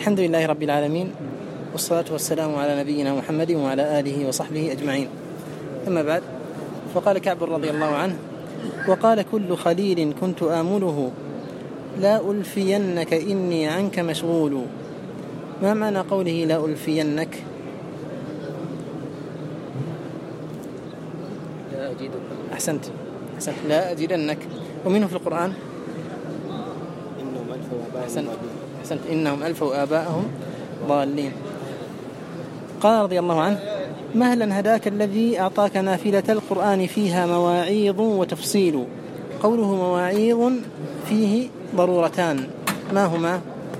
الحمد لله رب العالمين، والصلاة والسلام على نبينا محمد وعلى آله وصحبه أجمعين. أما بعد، فقال كعب رضي الله عنه: وقال كل خليل كنت آمله لا ألفينك إني عنك مشغول. ما معنى قوله لا ألفينك؟ لا أجدك. أحسنت، لا أجدنك. ومنه في القرآن أحسنت إنهم ألفوا آباءهم ضالين. قال رضي الله عنه: مهلا هداك الذي أعطاك نافلة القرآن فيها مواعيظ وتفصيل. قوله مواعيظ فيه ضرورتان، ما هما؟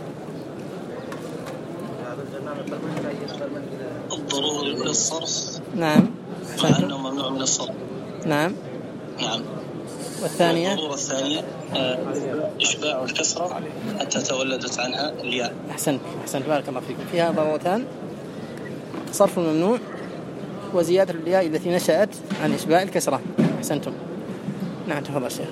الضرورة من الصرف، نعم، مع أنه ممنوع من الصرف. نعم. والثانية؟ الضرورة الثانية إشباع الكسرة حتى تولدت عنها الياء. أحسنت بارك الله فيكم. فيها ضرورتان: صرف الممنوع وزيادة الياء التي نشأت عن إشباع الكسرة. أحسنتم. نعم، تفضل الشيخ.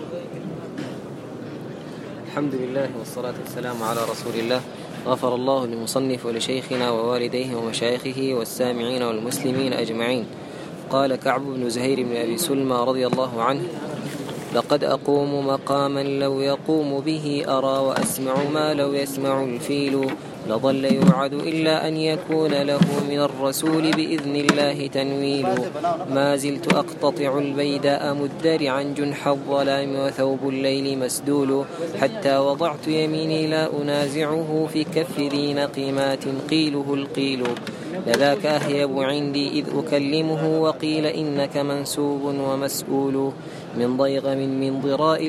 الحمد لله والصلاة والسلام على رسول الله. غفر الله للمصنف ولشيخنا ووالديه ومشايخه والسامعين والمسلمين أجمعين. قال كعب بن زهير بن أبي سلمى رضي الله عنه: لقد أقوم مقاما لو يقوم به أرى، وأسمع ما لو يسمع الفيل، لظل يوعد إلا أن يكون له من الرسول بإذن الله تنويل. ما زلت أقتطع البيداء مدرعا جنح الظلام وثوب الليل مسدول، حتى وضعت يميني لا أنازعه في كف ذي نقيمات قيله القيل. لذاك أهيب عندي إذ أكلمه، وقيل إنك منسوب ومسؤول. من ضيغم من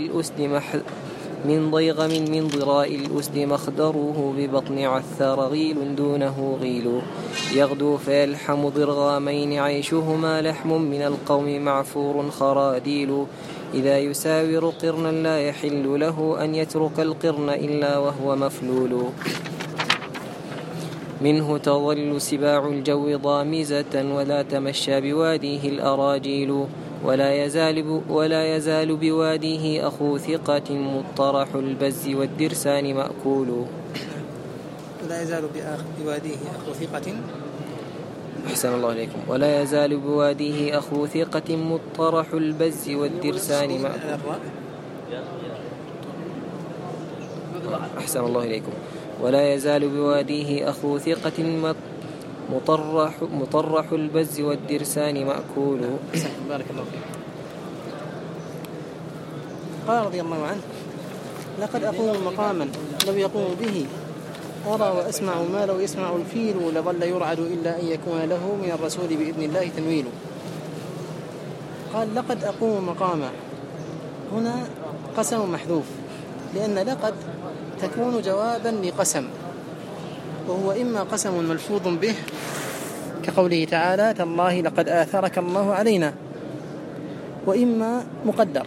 ضراء الأسد مخدره، ببطن عثار غيل دونه غيل. يغدو فيلحم ضرغامين عيشهما لحم من القوم معفور خراديل. إذا يساور قرنا لا يحل له أن يترك القرن إلا وهو مفلول. منه تظل سباع الجو ضامزة، ولا تمشى بواديه الأراجيل. ولا يزال بواديه أخو ثقة، مطرح البز والدرسان مأكول. ولا يزال بواديه أخو ثقة. أحسن الله إليكم. ولا يزال بواديه أخو ثقة، مطرح البز والدرسان مأكول. أحسن الله إليكم. ولا يزال بواديه أخو ثقة، مطرح البز والدرسان مأكول. بارك الله فيك. قال رضي الله عنه: لقد أقوم مقاما لو يقوم به أرى، وأسمع ما لو يسمع الفيل، لظل يرعد إلا أن يكون له من الرسول بإذن الله تنويل. قال: لقد أقوم مقاما، هنا قسم محذوف، لأن لقد تكون جوابا لقسم، وهو إما قسم ملفوظ به كقوله تعالى: تالله لقد آثرك الله علينا، وإما مقدر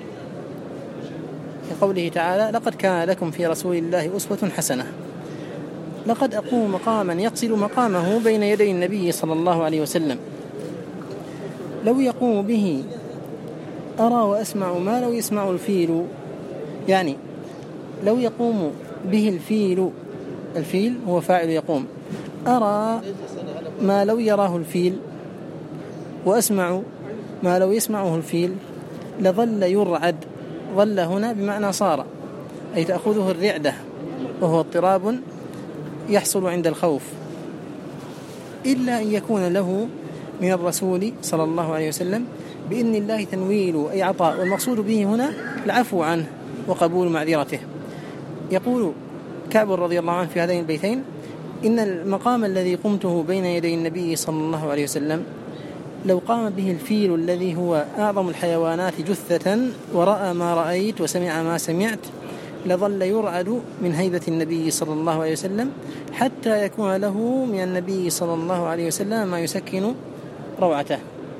كقوله تعالى: لقد كان لكم في رسول الله أسوة حسنة. لقد أقوم مقاما يقصد مقامه بين يدي النبي صلى الله عليه وسلم. لو يقوم به أرى وأسمع ما لو يسمع الفيل، يعني لو يقوم به الفيل هو فاعل يقوم، أرى ما لو يراه الفيل، وأسمع ما لو يسمعه الفيل، لظل يرعد. ظل هنا بمعنى صار، أي تأخذه الرعدة، وهو اضطراب يحصل عند الخوف، إلا أن يكون له من الرسول صلى الله عليه وسلم بإذن الله تنويل، أي عطاء. والمقصود به هنا العفو عنه وقبول معذرته. يقول كعب رضي الله عنه في هذين البيتين: إن المقام الذي قمته بين يدي النبي صلى الله عليه وسلم لو قام به الفيل الذي هو أعظم الحيوانات جثة، ورأى ما رأيت وسمع ما سمعت، لظل يرعد من هيبة النبي صلى الله عليه وسلم، حتى يكون له من النبي صلى الله عليه وسلم ما يسكن روعته.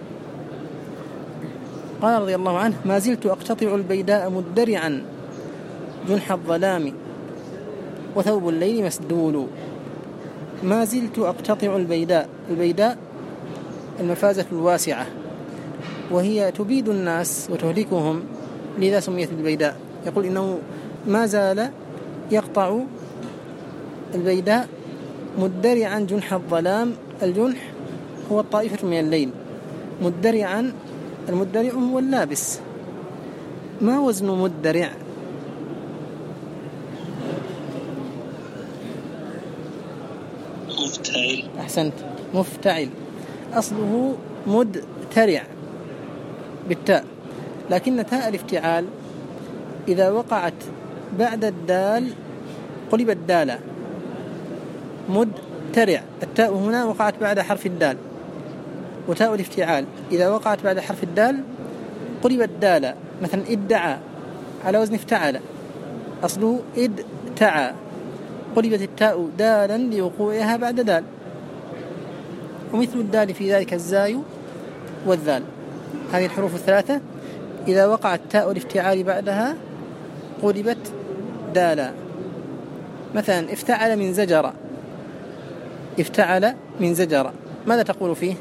قال رضي الله عنه: ما زلت أقتطع البيداء مدرعا جنح الظلام وثوب الليل مسدول. ما زلت أقتطع البيداء المفازة الواسعة، وهي تبيد الناس وتهلكهم، لذا سميت البيداء. يقول إنه ما زال يقطع البيداء مدرعا جنح الظلام. الجنح هو الطائفة من الليل، مدرعا المدرع هو اللابس. ما وزن مدرع؟ مفتعل. أحسنت، مفتعل. أصله مدترع بالتاء، لكن تاء الافتعال إذا وقعت بعد الدال قلبت دالا. مدترع، التاء هنا وقعت بعد حرف الدال، وتاء الافتعال إذا وقعت بعد حرف الدال قلبت دالا. مثلا ادعى على وزن افتعل، أصله ادتعى، قلبت التاء دالا لوقوعها بعد دال. ومثل الدال في ذلك الزاي والذال. هذه الحروف الثلاثة إذا وقعت تاء الافتعال بعدها قلبت دالا. مثلا افتعل من زجر، افتعل من زجر، ماذا تقول فيه؟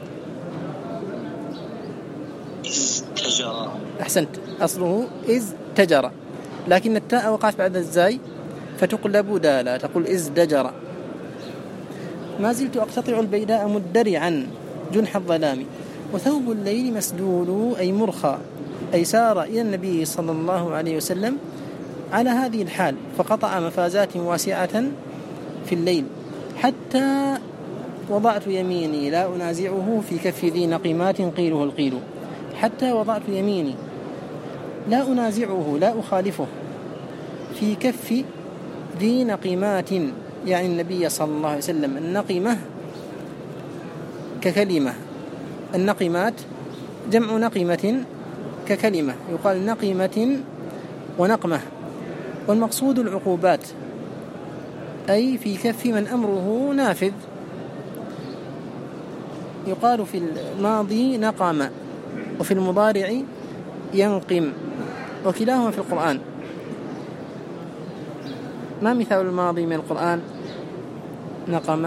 ازدجر. أحسنت، أصله ازدجر، لكن التاء وقعت بعد الزاي فتقلب دالا، تقول ازدجر. ما زلت أقتطع البيداء مدرعا جنح الظلام. وثوب الليل مسدول أي مرخى، أي سار إلى النبي صلى الله عليه وسلم على هذه الحال، فقطع مفازات واسعة في الليل حتى وضعت يميني لا أنازعه في كف ذي نقيمات قيله القيل. حتى وضعت يميني لا أنازعه لا أخالفه في كف ذي نقيمات، يعني النبي صلى الله عليه وسلم. النقيمة ككلمة، النقيمات جمع نقيمة ككلمة، يقال نقيمة ونقمة. والمقصود العقوبات، أي في كف من أمره نافذ. يقال في الماضي نقم، وفي المضارع ينقم، وكلاهما في القرآن. ما مثال الماضي من القرآن؟ نقم.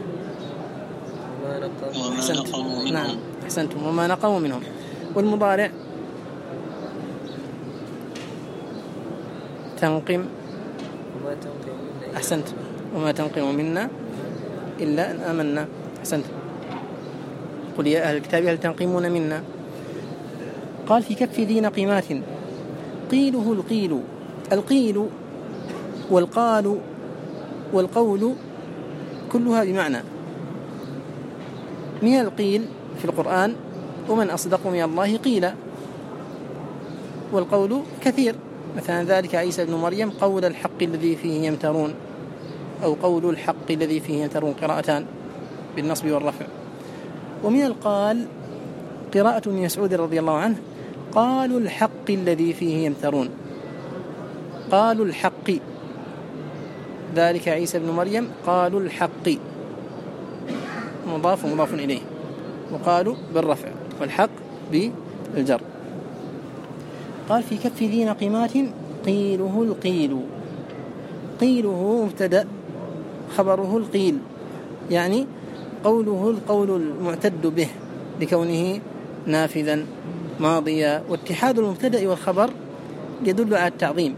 نعم أحسنتم، وما نقموا منهم. والمضارع تنقم. أحسنت، وما تنقم منا إلا أن آمنا. أحسنت. قل يا أهل الكتاب هل تنقمون منا؟ قال في كف ذي نقيمات. قيله القيل، القيل والقال والقول كلها بمعنى. من القيل في القرآن ومن أصدق من الله قيلا. والقول كثير، مثلا ذلك عيسى بن مريم قول الحق الذي فيه يمترون، أو قول الحق الذي فيه يمترون، قراءتان بالنصب والرفع. ومن القال قراءة ابن مسعود رضي الله عنه قالوا الحق الذي فيه يمترون، قالوا الحق، ذلك عيسى بن مريم قالوا الحق، مضاف ومضاف إليه، وقالوا بالرفع والحق بالجر. قال في كف ذي نقيمات قيله القيل. قيله مبتدأ خبره القيل، يعني قوله القول المعتد به لكونه نافذا ماضيا. واتحاد المبتدأ والخبر يدل على التعظيم.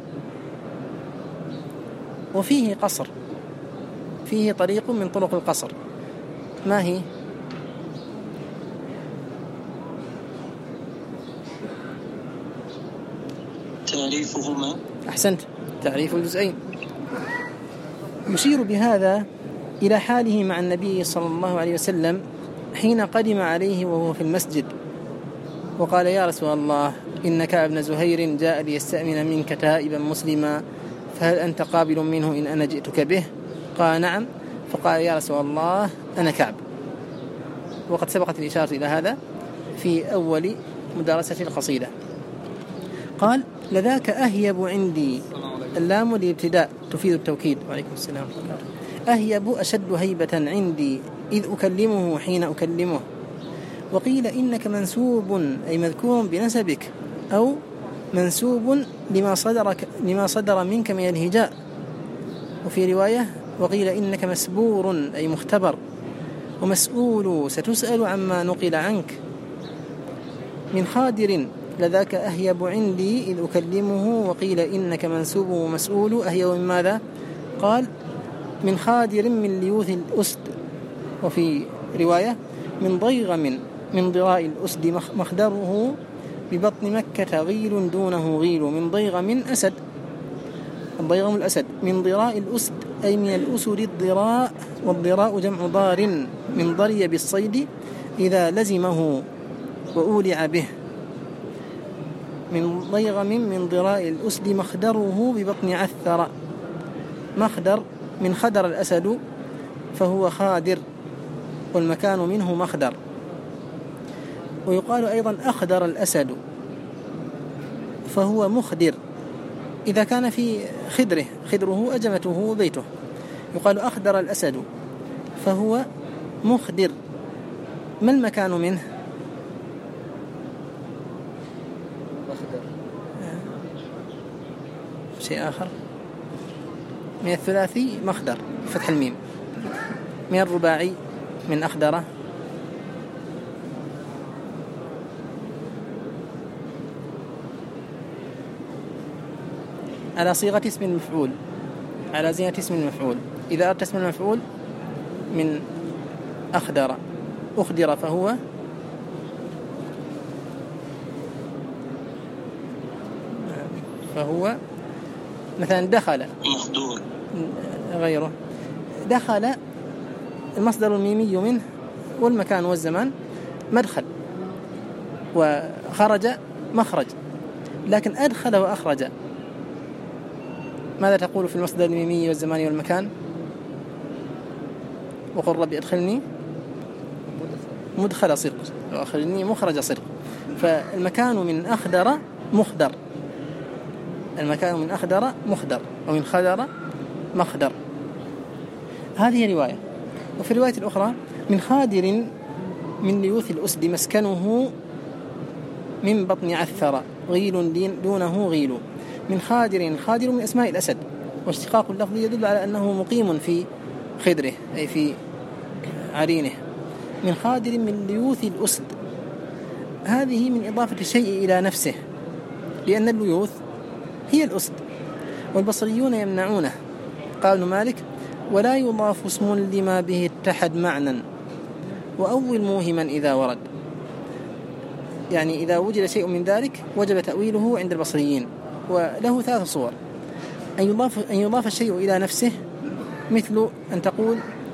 وفيه قصر، فيه طريق من طرق القصر. ما هي؟ تعريفهما. أحسنت، تعريف الجزئين. يشير بهذا إلى حاله مع النبي صلى الله عليه وسلم حين قدم عليه وهو في المسجد وقال يا رسول الله إن كعب بن زهير جاء ليستأمن منك تائبا مسلما، فهل أنت قابل منه إن أنا جئتك به؟ قال نعم. فقال يا رسول الله أنا كعب. وقد سبقت الإشارة إلى هذا في أول مدارسة القصيدة. قال لذاك أهيب عندي، اللام للابتداء تفيد التوكيد. وعليكم السلام. أهيب أشد هيبة عندي إذ أكلمه حين أكلمه. وقيل إنك منسوب أي مذكور بنسبك، أو منسوب لما صدر منك من الهجاء. وفي رواية وقيل إنك مسبور أي مختبر، ومسؤول ستسأل عما نقل عنك. من خادر لذاك أهيب عندي إذ أكلمه. وقيل إنك منسوب ومسؤول. أهيب من ماذا؟ قال من خادر من ليوث الأسد. وفي رواية من ضيغم من ضراء الأسد مخدره ببطن مكة غيل دونه غيل. من ضيغم أسد، الضيغم الأسد، من ضراء الأسد أي من الأسد الضراء، والضراء جمع ضار، من ضري بالصيد إذا لزمه وأولع به. من ضيغم من ضراء الأسد مخدره ببطن عثر. مخدر من خدر الأسد فهو خادر، والمكان منه مخدر. ويقال أيضا أخدر الأسد فهو مخدر إذا كان في خدره، خدره أجمته وبيته. يقال أخدر الأسد فهو مخدر. ما المكان منه؟ شيء آخر. من الثلاثي مخدر فتح الميم، من الرباعي من أخدره، على صيغة اسم المفعول، على زينة اسم المفعول. إذا أردت اسم المفعول من أخدر، أخدر فهو مثلا دخل، مخدور غيره. دخل المصدر الميمي منه والمكان والزمان مدخل، وخرج مخرج. لكن أدخل وأخرج ماذا تقول في المصدر الميمي والزمان والمكان؟ وقل ربي أدخلني مدخل صدق وأخرجني مخرج صدق. فالمكان من أخدر مخدر، المكان من أخدر مخدر، ومن خدر مخدر. هذه رواية. وفي الرواية الأخرى من خادر من ليوث الأسد مسكنه من بطن عثر غيل دونه غيل. من خادر، خادر من أسماء الأسد، واشتقاق اللفظ يدل على أنه مقيم في خدره أي في عرينه. من خادر من ليوث الأسد، هذه من إضافة الشيء إلى نفسه، لأن الليوث هي الأسد. والبصريون يمنعونه. قال ابن مالك: ولا يضاف اسم لما به اتحد معنى، وأول موهما إذا ورد. يعني إذا وجد شيء من ذلك وجب تأويله عند البصريين. وله 3 صور: أن يضاف الشيء إلى نفسه، مثل أن تقول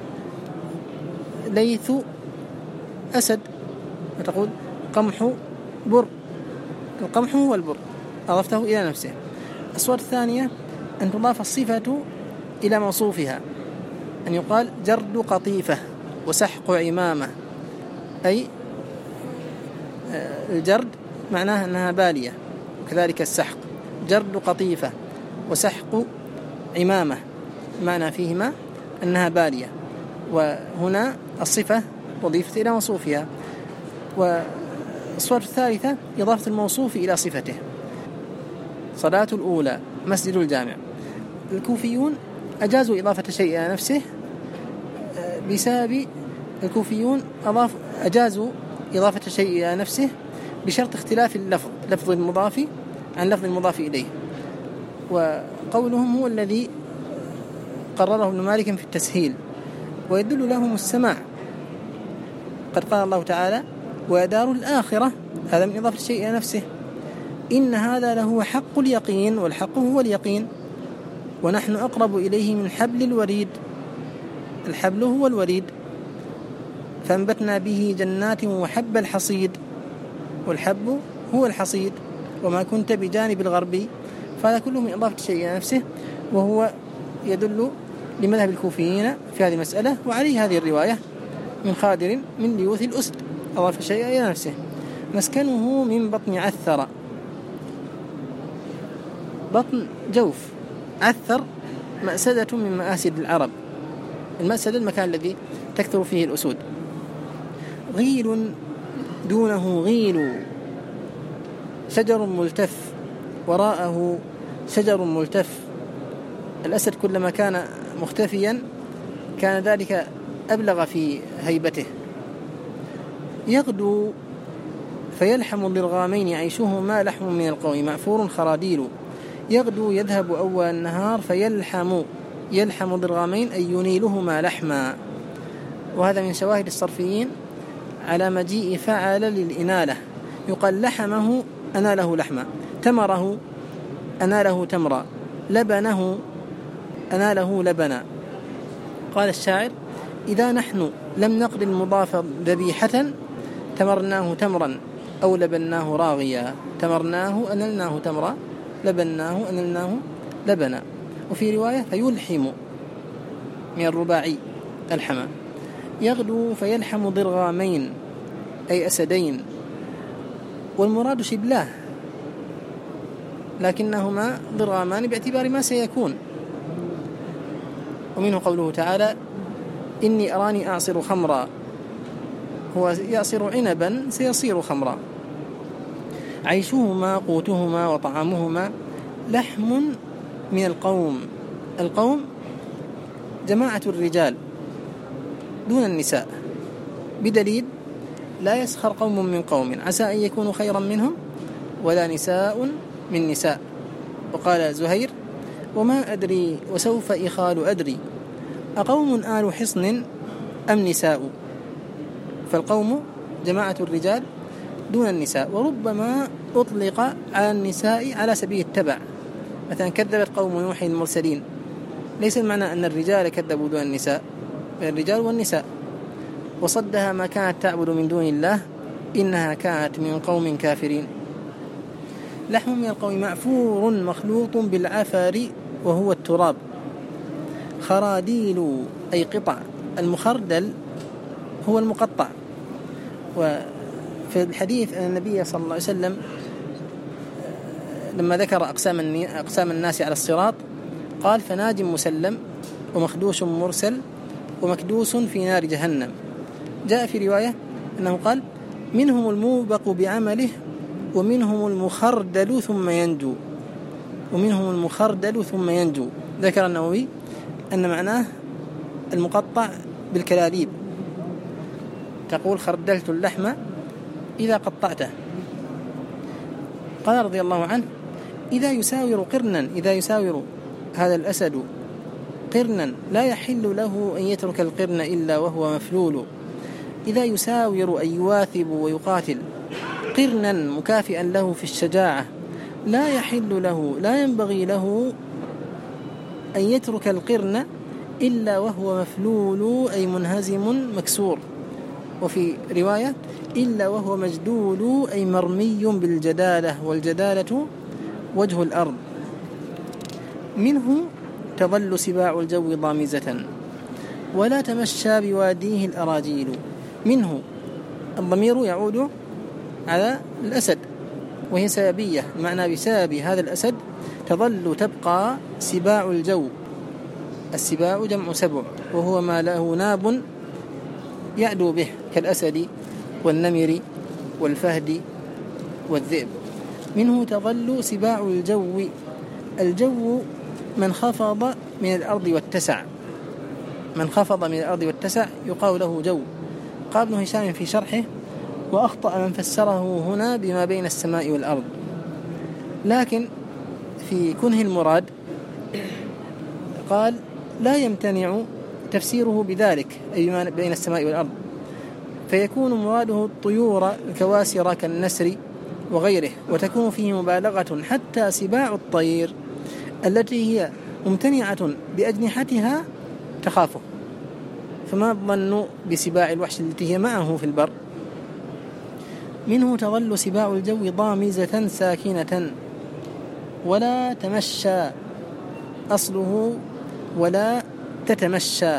ليث أسد، وتقول قمح بر، القمح هو البر، أضفته إلى نفسه. الصورة الثانية أن تضاف الصفة إلى موصوفها، أن يقال جرد قطيفة وسحق عمامة، أي الجرد معناه أنها بالية، وكذلك السحق. جرد قطيفة وسحق عمامة معنى فيهما أنها بالية، وهنا الصفة أضيفت إلى موصوفها. والصورة الثالثة إضافة الموصوف إلى صفته. صلاة الأولى مسجد الجامع. الكوفيون أجازوا إضافة شيء إلى نفسه بسبب الكوفيون أجازوا إضافة الشيء إلى نفسه بشرط اختلاف اللفظ، لفظ المضاف عن لفظ المضاف إليه. وقولهم هو الذي قرره ابن مالك في التسهيل، ويدل لهم السماع. قد قال الله تعالى: ودار الآخرة، هذا من إضافة الشيء إلى نفسه. إن هذا لهو حق اليقين، والحق هو اليقين، ونحن أقرب إليه من حبل الوريد، الحبل هو الوريد. فأنبتنا به جنات وحب الحصيد، والحب هو الحصيد، وما كنت بجانب الغربي. فهذا كله من إضافة الشيء إلى نفسه، وهو يدل لمذهب الكوفيين في هذه المسألة. وعليه هذه الرواية: من خادر من ليوث الأسد، أضاف الشيء إلى نفسه. مسكنه من بطن عثر، بطن جوف. عثر مأسدة من مآسد العرب، المأسد المكان الذي تكثر فيه الأسود. غيل دونه غيل، شجر ملتف وراءه شجر ملتف. الأسد كلما كان مختفيا كان ذلك أبلغ في هيبته. يغدو فيلحم للغامين عيشهما لحم من القوم مأفور خراديل. يغدو يذهب أول النهار فيلحم يلحم ضرغامين أي ينيلهما لحما. وهذا من شواهد الصرفيين على مجيء فعل للإنالة، يقال لحمه أناله لحما، تمره أناله تمرا، لبنه أناله لبنا. قال الشاعر: إذا نحن لم نقل المضاف ذبيحة تمرناه تمرا أو لبناه راغيا. تمرناه أنلناه تمرا، لبناه أنلناه لبنا. وفي رواية: فيلحم من الرباعي الحما. يغدو فيلحم ضرغامين أي أسدين، والمراد شبلاه، لكنهما ضرغامان باعتبار ما سيكون. ومنه قوله تعالى: إني أراني أعصر خمرا، هو يعصر عنبا سيصير خمرا. عيشهما قوتهما وطعامهما لحم من القوم. القوم جماعة الرجال دون النساء، بدليل: لا يسخر قوم من قوم عسى أن يكونوا خيرا منهم ولا نساء من نساء. وقال زهير: وما أدري وسوف إخال أدري أقوم آل حصن أم نساء. فالقوم جماعة الرجال دون النساء، وربما أطلق على النساء على سبيل التبع، مثلا كذبت قوم نوح المرسلين، ليس المعنى أن الرجال كذبوا دون النساء، الرجال والنساء. وصدها ما كانت تعبد من دون الله إنها كانت من قوم كافرين. لحم من القوم معفور مخلوط بالعفر وهو التراب. خراديل أي قطع، المخردل هو المقطع. وفي الحديث أن النبي صلى الله عليه وسلم لما ذكر أقسام الناس على الصراط قال: فناج مسلم ومخدوش مرسل ومكدوس في نار جهنم. جاء في رواية أنه قال: منهم الموبق بعمله ومنهم المخردل ثم ينجو، ومنهم المخردل ثم ينجو. ذكر النووي أن معناه المقطع بالكلاليب، تقول: خردلت اللحم إذا قطعته. قال رضي الله عنه: إذا يساور هذا الأسد قرنا لا يحل له أن يترك القرن إلا وهو مفلول. إذا يساور أي يواثب ويقاتل قرنا مكافئا له في الشجاعة لا يحل له، لا ينبغي له أن يترك القرن إلا وهو مفلول أي منهزم مكسور. وفي رواية: إلا وهو مجدول أي مرمي بالجدالة، والجدالة وجه الأرض. منه تظل سباع الجو ضامزة ولا تمشى بواديه الأراجيل. منه الضمير يعود على الأسد وهي سببية، معنى بسبب هذا الأسد تظل تبقى سباع الجو. السباع جمع سبع، وهو ما له ناب يعدو به كالأسد والنمر والفهد والذئب. منه تظل سباع الجو. الجو من خفض من الأرض واتسع، من خفض من الأرض واتسع يقال له جو. قال ابن هشام في شرحه: وأخطأ من فسره هنا بما بين السماء والأرض. لكن في كنه المراد قال: لا يمتنع تفسيره بذلك أي ما بين السماء والأرض، فيكون مراده الطيور الكواسر كالنسر وغيره، وتكون فيه مبالغة حتى سباع الطير التي هي ممتنعة بأجنحتها تخافه، فما الظن بسباع الوحش التي هي معه في البر. منه تظل سباع الجو ضامزة ساكنة ولا تمشى، أصله ولا تتمشى،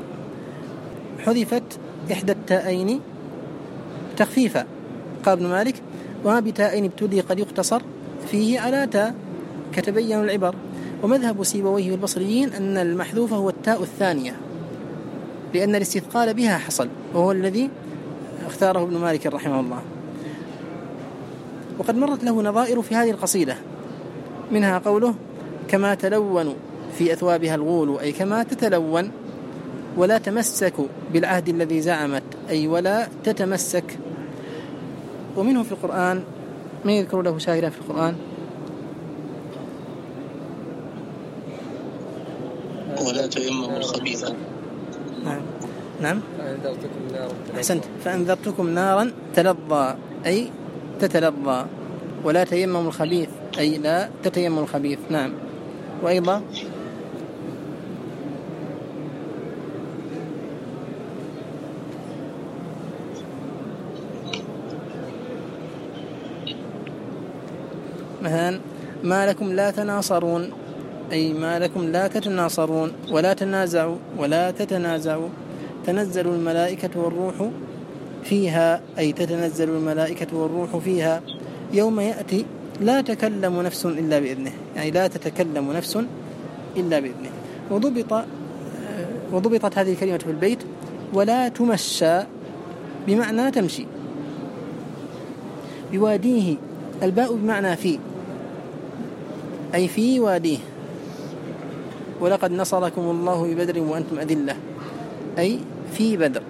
حذفت إحدى التاءين تخفيفا. قال ابن مالك: وما بتاءين ابتدي قد يقتصر فيه على تاء كتبين العبر. ومذهب سيبويه والبصريين أن المحذوف هو التاء الثانية، لأن الاستثقال بها حصل، وهو الذي اختاره ابن مالك رحمه الله. وقد مرت له نظائر في هذه القصيدة، منها قوله: كما تلون في أثوابها الغول، أي كما تتلون. ولا تمسك بالعهد الذي زعمت، أي ولا تتمسك. ومنه في القرآن من يذكر له شاهدا في القرآن؟ تيمموا الخبيث. نعم. أحسنت. فأنذرتكم نارا تلظى أي تتلظى، ولا تيمموا الخبيث أي لا تتيمموا الخبيث. نعم. وأيضا مثلا ما لكم لا تناصرون أي ما لكم لا تتناصرون، ولا تنازعوا ولا تتنازعوا. تنزل الملائكة والروح فيها أي تتنزل الملائكة والروح فيها يوم يأتي لا تكلم نفس إلا بإذنه، يعني لا تتكلم نفس إلا بإذنه. وضبطت هذه الكلمة في البيت ولا تمشى بمعنى تمشي. بواديه الباء بمعنى في أي في واديه. ولقد نصركم الله ببدر وأنتم أذلة أي في بدر.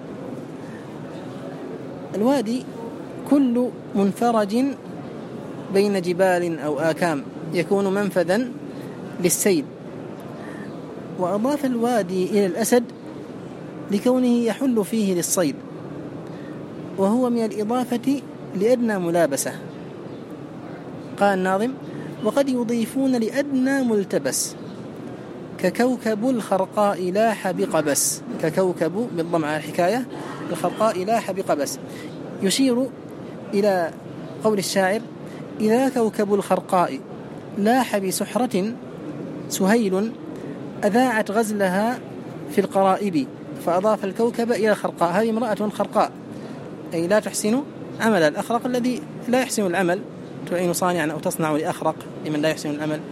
الوادي كل منفرج بين جبال أو آكام يكون منفذا للسيل. وأضاف الوادي إلى الأسد لكونه يحل فيه للصيد، وهو من الإضافة لأدنى ملابسة. قال الناظم وقد يضيفون لأدنى ملتبس ككوكب الخرقاء لاح بقبس. ككوكب بالضم على الحكاية، الخرقاء لاح بقبس، يشير إلى قول الشاعر إذا كوكب الخرقاء لاح بسحرة سهيل أذاعت غزلها في القرائب، فأضاف الكوكب إلى الخرقاء. هذه امرأة خرقاء أي لا تحسن عمل. الأخرق الذي لا يحسن العمل، تعين صانعا أو تصنع لأخرق لمن لا يحسن العمل.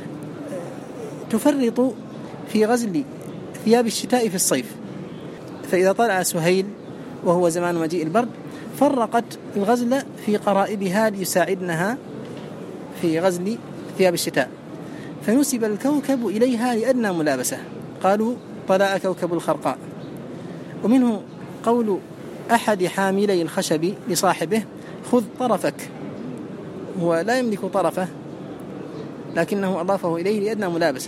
تفرط في غزل ثياب الشتاء في الصيف، فإذا طلع سهيل وهو زمان مجيء البرد فرقت الغزل في قرائبها ليساعدنها في غزل ثياب الشتاء، فنسب الكوكب إليها لأدنى ملابسة. قالوا طلع كوكب الخرقاء. ومنه قول أحد حاملي الخشب لصاحبه خذ طرفك، هو لا يملك طرفه لكنه أضافه إليه لأدنى ملابسة.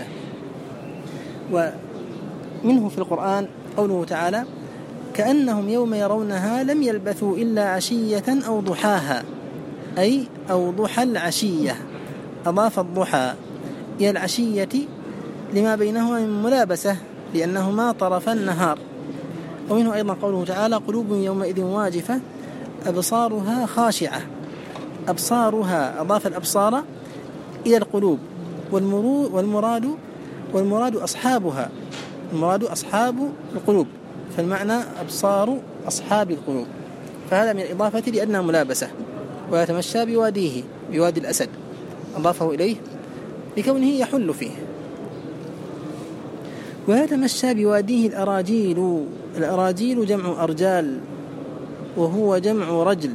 ومنه في القرآن قوله تعالى كأنهم يوم يرونها لم يلبثوا إلا عشية أو ضحاها أي أو ضحى العشية. أضاف الضحى إلى العشية لما بينهما من ملابسة لأنهما طرف النهار. ومنه أيضا قوله تعالى قلوب يومئذ واجفة أبصارها خاشعة. أبصارها أضاف الأبصار إلى القلوب، والمراد أصحابها، المراد أصحاب القلوب، فالمعنى أبصار أصحاب القلوب. فهذا من الإضافة لأدنى ملابسة. ويتمشى بواديه بوادي الأسد، أضافه إليه لكونه يحل فيه. ويتمشى بواديه الأراجيل. الأراجيل جمع أرجال وهو جمع رجل،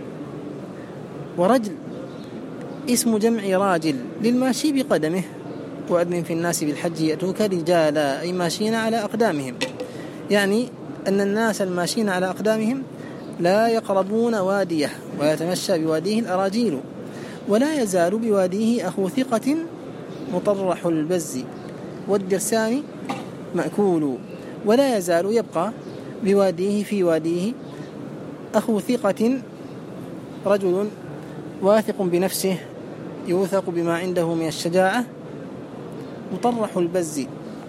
ورجل اسم جمع راجل للماشي بقدمه. وأذن في الناس بالحج يأتوك رجالا أي ماشين على أقدامهم، يعني أن الناس الماشين على أقدامهم لا يقربون واديه. ويتمشى بواديه الأراجيل. ولا يزال بواديه أخو ثقة مطرح البز والدرسان مأكول. ولا يزال يبقى بواديه في واديه أخو ثقة رجل واثق بنفسه يوثق بما عنده من الشجاعة مطرح البز.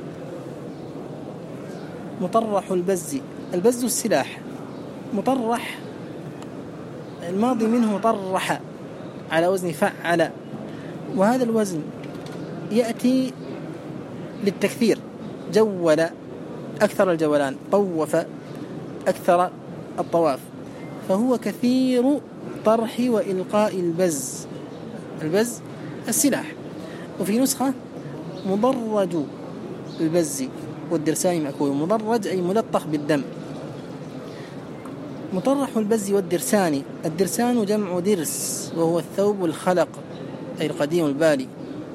مطرح البز، البز السلاح، مطرح الماضي منه طرح على وزن فعل، وهذا الوزن يأتي للتكثير. جول أكثر الجولان، طوف أكثر الطواف، فهو كثير طرح وإلقاء البز. البز السلاح. وفي نسخة مضرج البز والدرسان مأكول. مضرج أي ملطخ بالدم. مطرح البز والدرسان. الدرسان جمع درس وهو الثوب الخلق أي القديم البالي.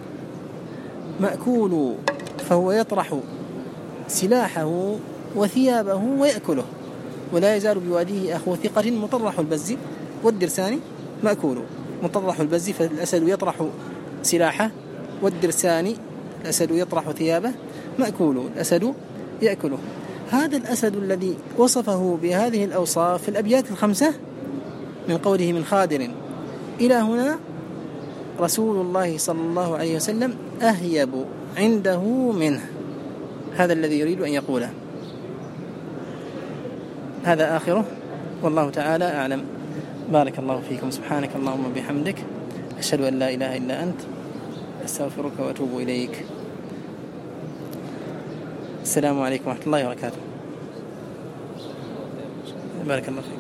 مأكول فهو يطرح سلاحه وثيابه ويأكله. ولا يزال بواديه أخو ثقة مطرح البز والدرسان مأكول. مطرح البز فالأسد يطرح سلاحه، والدرسان الأسد يطرح ثيابه مأكول، الأسد يأكله. هذا الأسد الذي وصفه بهذه الأوصاف في الأبيات الخمسة من قوله من خادر إلى هنا، رسول الله صلى الله عليه وسلم أهيب عنده منه. هذا الذي يريد أن يقوله. هذا آخره، والله تعالى أعلم. بارك الله فيكم. سبحانك اللهم وبحمدك، أشهد أن لا إله إلا أنت، أستغفرك وأتوب إليك. السلام عليكم ورحمة الله وبركاته. بارك الله فيك.